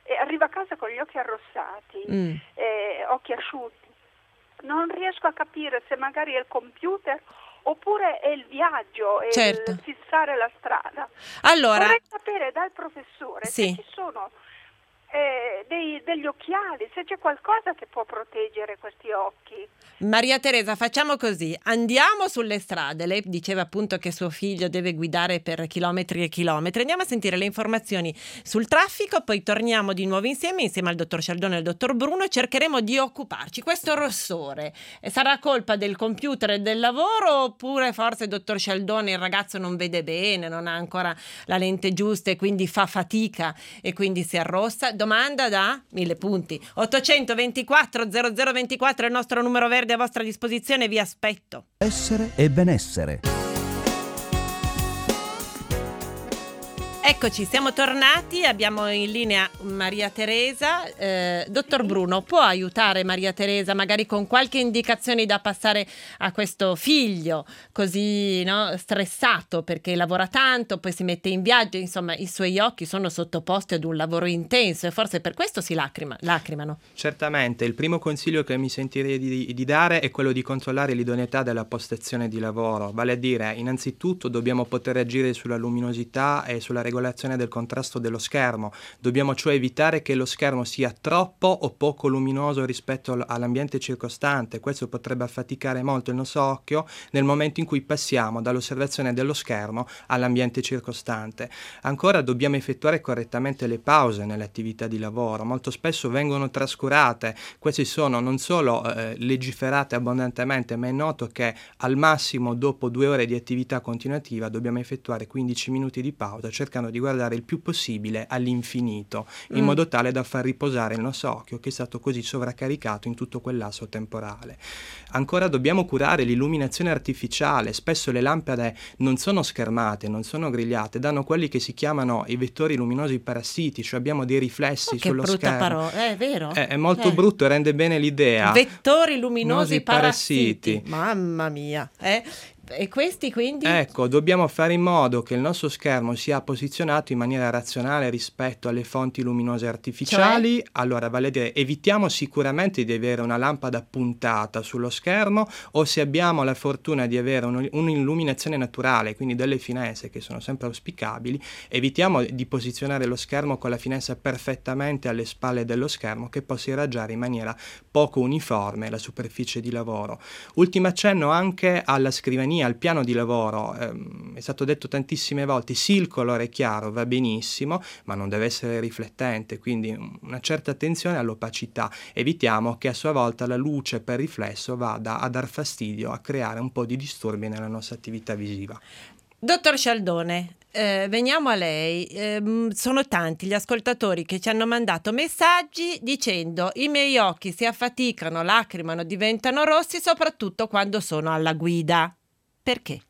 e arrivo a casa con gli occhi arrossati, Mm. eh, occhi asciutti. Non riesco a capire se magari è il computer oppure è il viaggio, è Certo. il fissare la strada. Allora, Vorrei sapere dal professore Sì. se ci sono eh, dei- degli occhiali, se c'è qualcosa che può proteggere questi occhi. Maria Teresa, facciamo così, andiamo sulle strade. Lei diceva appunto che suo figlio deve guidare per chilometri e chilometri. Andiamo a sentire le informazioni sul traffico, poi torniamo di nuovo insieme, insieme al dottor Cialdone e al dottor Bruno, e cercheremo di occuparci. Questo rossore eh, sarà colpa del computer e del lavoro, oppure forse, dottor Cialdone, il ragazzo non vede bene, non ha ancora la lente giusta e quindi fa fatica e quindi si arrossa? Domanda da mille punti. ottocentoventiquattro zero zero ventiquattro è il nostro numero verde a vostra disposizione, vi aspetto. Essere e benessere. Eccoci, siamo tornati, abbiamo in linea Maria Teresa. Eh, dottor Bruno, può aiutare Maria Teresa magari con qualche indicazione da passare a questo figlio così, no, stressato perché lavora tanto, poi si mette in viaggio, insomma i suoi occhi sono sottoposti ad un lavoro intenso e forse per questo si lacrima, lacrimano. Certamente, il primo consiglio che mi sentirei di, di dare è quello di controllare l'idoneità della postazione di lavoro, vale a dire, innanzitutto dobbiamo poter agire sulla luminosità e sulla regolazione del contrasto dello schermo, dobbiamo cioè evitare che lo schermo sia troppo o poco luminoso rispetto all'ambiente circostante. Questo potrebbe affaticare molto il nostro occhio nel momento in cui passiamo dall'osservazione dello schermo all'ambiente circostante. Ancora dobbiamo effettuare correttamente le pause nelle attività di lavoro, molto spesso vengono trascurate, queste sono non solo eh, legiferate abbondantemente, ma è noto che al massimo dopo due ore di attività continuativa dobbiamo effettuare quindici minuti di pausa, cercando di guardare il più possibile all'infinito, in Mm. modo tale da far riposare il nostro occhio che è stato così sovraccaricato in tutto quel lasso temporale. Ancora dobbiamo curare l'illuminazione artificiale, spesso le lampade non sono schermate, non sono grigliate, danno quelli che si chiamano i vettori luminosi parassiti, cioè abbiamo dei riflessi Oh, che sullo brutta schermo. parola, è vero? È, è molto Eh. brutto e rende bene l'idea. Vettori luminosi Luminosi parassiti. parassiti. Mamma mia, eh? E questi quindi? Ecco, dobbiamo fare in modo che il nostro schermo sia posizionato in maniera razionale rispetto alle fonti luminose artificiali. Cioè? Allora, vale a dire, evitiamo sicuramente di avere una lampada puntata sullo schermo, o se abbiamo la fortuna di avere un, un'illuminazione naturale, quindi delle finestre che sono sempre auspicabili, evitiamo di posizionare lo schermo con la finestra perfettamente alle spalle dello schermo, che possa irraggiare in maniera poco uniforme la superficie di lavoro. Ultimo accenno anche alla scrivania, al piano di lavoro. ehm, è stato detto tantissime volte, sì, il colore chiaro va benissimo, ma non deve essere riflettente, quindi una certa attenzione all'opacità. Evitiamo che a sua volta la luce per riflesso vada a dar fastidio, a creare un po' di disturbi nella nostra attività visiva. Dottor Cialdone, eh, veniamo a lei. Eh, sono tanti gli ascoltatori che ci hanno mandato messaggi dicendo: i miei occhi si affaticano, lacrimano, diventano rossi, soprattutto quando sono alla guida. Perché?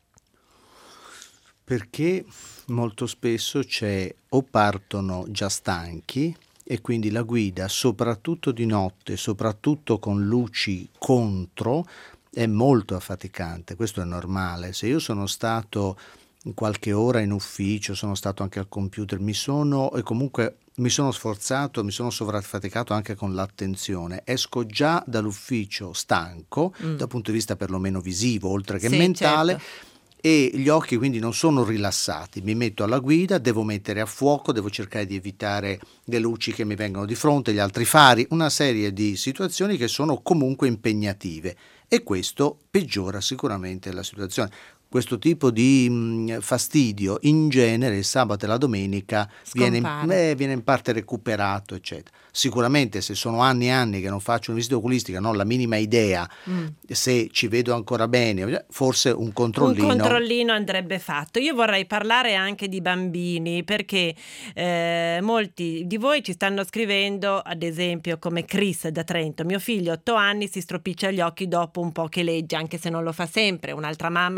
Perché molto spesso c'è o partono già stanchi e quindi la guida, soprattutto di notte, soprattutto con luci contro, è molto affaticante. Questo è normale. Se io sono stato qualche ora in ufficio, sono stato anche al computer, mi sono e comunque mi sono sforzato, mi sono sovraffaticato anche con l'attenzione, esco già dall'ufficio stanco Mm. dal punto di vista perlomeno visivo, oltre che Sì, mentale, certo. e gli occhi quindi non sono rilassati. Mi metto alla guida, devo mettere a fuoco, devo cercare di evitare le luci che mi vengono di fronte, gli altri fari, una serie di situazioni che sono comunque impegnative, e questo peggiora sicuramente la situazione. Questo tipo di mh, fastidio in genere il sabato e la domenica viene, Scompare. eh, viene in parte recuperato, eccetera. Sicuramente se sono anni e anni che non faccio una visita oculistica, non ho la minima idea Mm. se ci vedo ancora bene, forse un Un controllino. controllino andrebbe fatto. Io vorrei parlare anche di bambini, perché eh, molti di voi ci stanno scrivendo, ad esempio come Chris da Trento: mio figlio otto anni si stropiccia gli occhi dopo un po' che legge, anche se non lo fa sempre. Un'altra mamma mi ha scritto: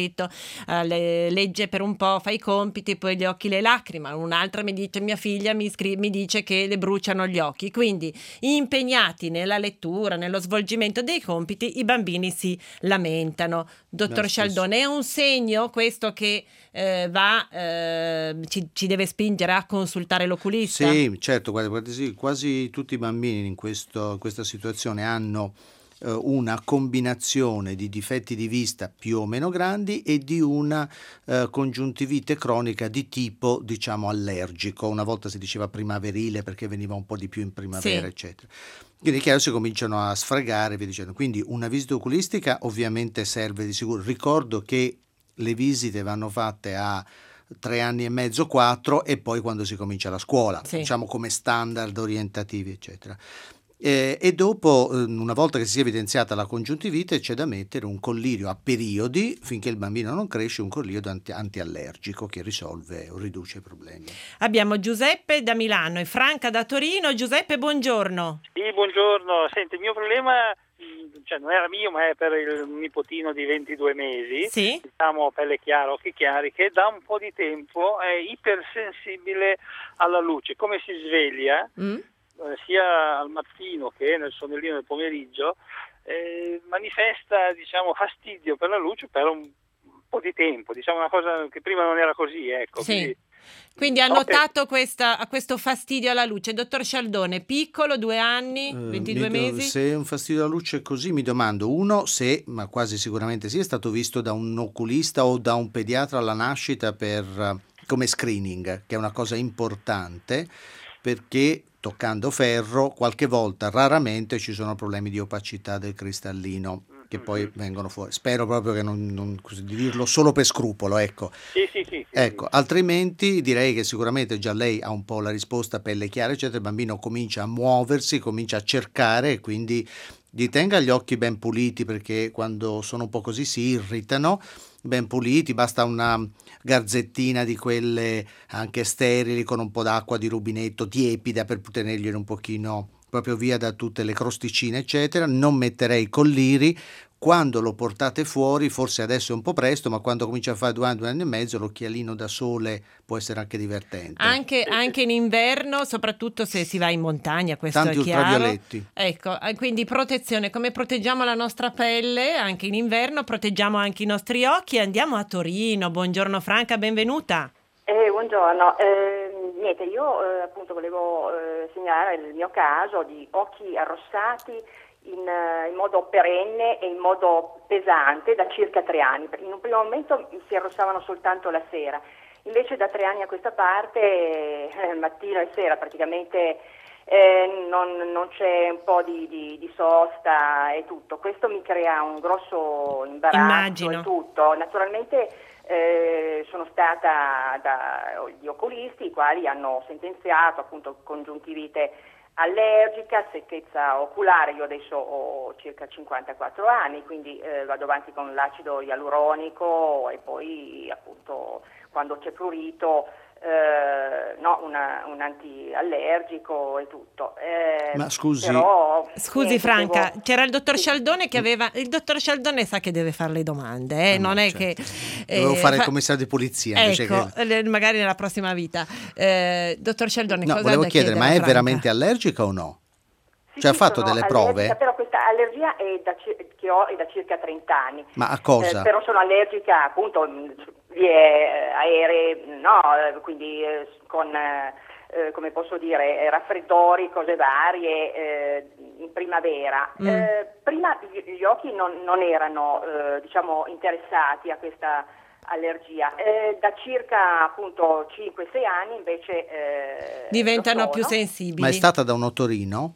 scritto uh, le, legge per un po', fa i compiti, poi gli occhi le lacrimano. Un'altra mi dice, mia figlia mi, scri- mi dice che le bruciano gli occhi. Quindi impegnati nella lettura, nello svolgimento dei compiti, i bambini si lamentano. Dottor Scialdone, è un segno questo che eh, va eh, ci, ci deve spingere a consultare l'oculista? Sì, certo, guarda, guarda, sì, quasi tutti i bambini in, questo, in questa situazione hanno eh, una combinazione di difetti di vista più o meno grandi e di una eh, congiuntivite cronica di tipo, diciamo, allergico. Una volta si diceva primaverile perché veniva un po' di più in primavera, sì, eccetera. Quindi è chiaro, si cominciano a sfragare, via dicendo. Quindi una visita oculistica ovviamente serve di sicuro. Ricordo che le visite vanno fatte a tre anni e mezzo, quattro, e poi quando si comincia la scuola, sì, diciamo come standard orientativi, eccetera. E, e dopo, una volta che si è evidenziata la congiuntivite, c'è da mettere un collirio a periodi, finché il bambino non cresce, un collirio anti- antiallergico che risolve o riduce i problemi. Abbiamo Giuseppe da Milano e Franca da Torino. Giuseppe, buongiorno. Sì, buongiorno. Senti, il mio problema, cioè non era mio, ma è per il nipotino di ventidue mesi, sì, diciamo pelle chiara, occhi chiari, che da un po' di tempo è ipersensibile alla luce. Come si sveglia, mm. eh, sia al mattino che nel sonnellino del pomeriggio, eh, manifesta, diciamo, fastidio per la luce per un po' di tempo, diciamo una cosa che prima non era così, ecco. Sì. Quindi, Quindi ha notato questa, questo fastidio alla luce. Dottor Scialdone, piccolo, due anni, ventidue uh, mesi? Se è un fastidio alla luce così, mi domando, uno, se, ma quasi sicuramente sì, è stato visto da un oculista o da un pediatra alla nascita per, come screening, che è una cosa importante, perché toccando ferro, qualche volta, raramente, ci sono problemi di opacità del cristallino, che poi vengono fuori. Spero proprio che non, non di dirlo solo per scrupolo, ecco. Sì, sì, sì, sì. Ecco, altrimenti direi che sicuramente già lei ha un po' la risposta, pelle chiara, eccetera. Il bambino comincia a muoversi, comincia a cercare, e quindi gli tenga gli occhi ben puliti, perché quando sono un po' così si irritano. Ben puliti, basta una garzettina di quelle anche sterili con un po' d'acqua di rubinetto tiepida per tenergliene un pochino proprio via da tutte le crosticine, eccetera. Non metterei colliri. Quando lo portate fuori, forse adesso è un po' presto, ma quando comincia a fare due anni, due anni e mezzo, l'occhialino da sole può essere anche divertente. Anche, anche in inverno, soprattutto se si va in montagna, questo Tanti è chiaro. ultravioletti. Ecco, quindi protezione, come proteggiamo la nostra pelle anche in inverno, proteggiamo anche i nostri occhi. Andiamo a Torino. Buongiorno Franca, benvenuta. Eh, buongiorno, eh, niente, io eh, appunto volevo eh, segnalare il mio caso di occhi arrossati in, in modo perenne e in modo pesante da circa tre anni. In un primo momento si arrossavano soltanto la sera, invece da tre anni a questa parte, eh, mattino e sera praticamente eh, non, non c'è un po' di, di, di sosta e tutto. Questo mi crea un grosso imbarazzo. Immagino. E tutto. Naturalmente eh, sono stata dagli oculisti, i quali hanno sentenziato appunto congiuntivite allergica, secchezza oculare. Io adesso ho circa cinquantaquattro anni, quindi eh, vado avanti con l'acido ialuronico e poi appunto quando c'è prurito eh, no, una, un antiallergico e tutto. Eh, Ma scusi, però, scusi niente, Franca, devo... c'era il dottor Scialdone che aveva, il dottor Scialdone sa che deve fare le domande, eh? Ah, non no, è certo. che... Dovevo eh, fare fa... il commissario di polizia. Invece ecco, che... le, magari nella prossima vita. Eh, dottor Scialdone, No, cosa volevo da chiedere, ma è Franca? veramente allergica o no? Sì, Cioè sì, ha fatto sono delle allergica, prove? Però questa allergia è da, che ho è da circa trenta anni. Ma a cosa? Eh, però sono allergica appunto vie aeree, no, quindi eh, con, eh, come posso dire, raffreddori, cose varie eh, in primavera. Mm. Eh, prima gli, gli occhi non, non erano, eh, diciamo, interessati a questa allergia. Eh, da circa appunto cinque sei anni invece eh, diventano più sensibili. Ma è stata da un otorino?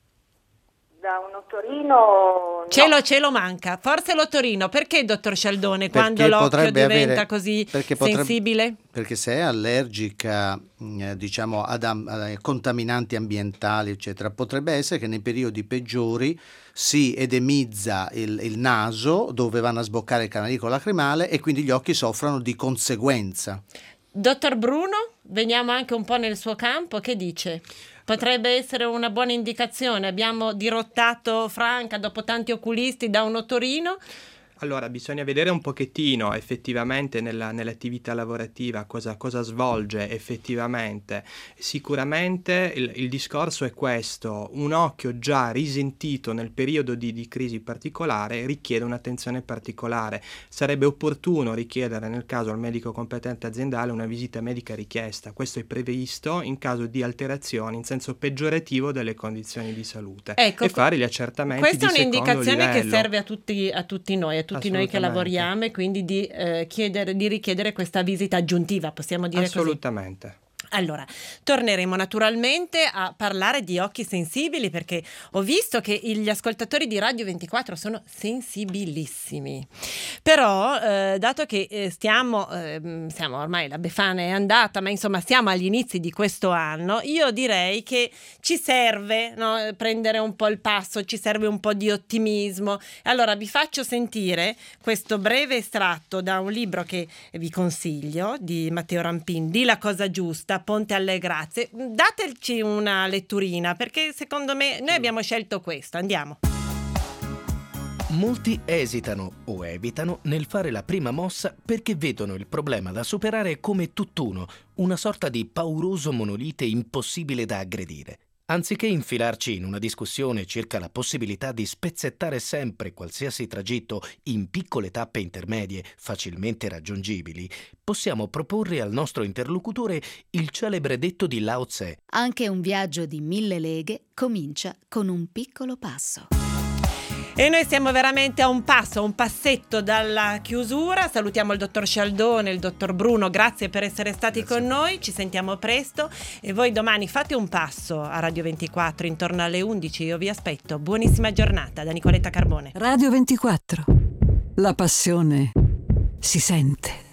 Da un ottorino ce no. lo, ce lo manca, forse l'ottorino. Perché dottor Scialdone, Perché quando l'occhio diventa avere, così potrebbe, sensibile? Perché se è allergica eh, diciamo ad, ad contaminanti ambientali eccetera, potrebbe essere che nei periodi peggiori si edemizza il, il naso, dove vanno a sboccare il canalico lacrimale, e quindi gli occhi soffrono di conseguenza. Dottor Bruno, veniamo anche un po' nel suo campo, che dice? Potrebbe essere una buona indicazione. Abbiamo dirottato Franca dopo tanti oculisti da un ottorino. Allora, bisogna vedere un pochettino effettivamente nella, nell'attività lavorativa cosa, cosa svolge effettivamente. Sicuramente il, il discorso è questo: un occhio già risentito nel periodo di, di crisi particolare richiede un'attenzione particolare. Sarebbe opportuno richiedere nel caso al medico competente aziendale una visita medica richiesta. Questo è previsto in caso di alterazioni in senso peggiorativo delle condizioni di salute, ecco, e fare gli accertamenti di questa è secondo un'indicazione livello. che serve a tutti, a tutti noi, a tutti noi che lavoriamo, e quindi di, eh, chiedere, di richiedere questa visita aggiuntiva, possiamo dire così? Assolutamente. Allora, torneremo naturalmente a parlare di occhi sensibili, perché ho visto che gli ascoltatori di Radio ventiquattro sono sensibilissimi. Però, eh, dato che eh, stiamo, eh, siamo ormai, la Befana è andata, ma insomma siamo agli inizi di questo anno, io direi che ci serve, no, prendere un po' il passo, ci serve un po' di ottimismo. Allora vi faccio sentire questo breve estratto da un libro che vi consiglio, di Matteo Rampin, Di la cosa giusta, Ponte alle Grazie. Dateci una letturina, perché secondo me noi abbiamo scelto questo. Andiamo. Molti esitano o evitano nel fare la prima mossa perché vedono il problema da superare come tutt'uno, una sorta di pauroso monolite impossibile da aggredire. Anziché infilarci in una discussione circa la possibilità di spezzettare sempre qualsiasi tragitto in piccole tappe intermedie facilmente raggiungibili, possiamo proporre al nostro interlocutore il celebre detto di Lao Tse: anche un viaggio di mille leghe comincia con un piccolo passo. E noi siamo veramente a un passo, a un passetto dalla chiusura. Salutiamo il dottor Scialdone, il dottor Bruno, grazie per essere stati grazie. Con noi, ci sentiamo presto, e voi domani fate un passo a Radio ventiquattro intorno alle undici, io vi aspetto. Buonissima giornata da Nicoletta Carbone. Radio ventiquattro, la passione si sente.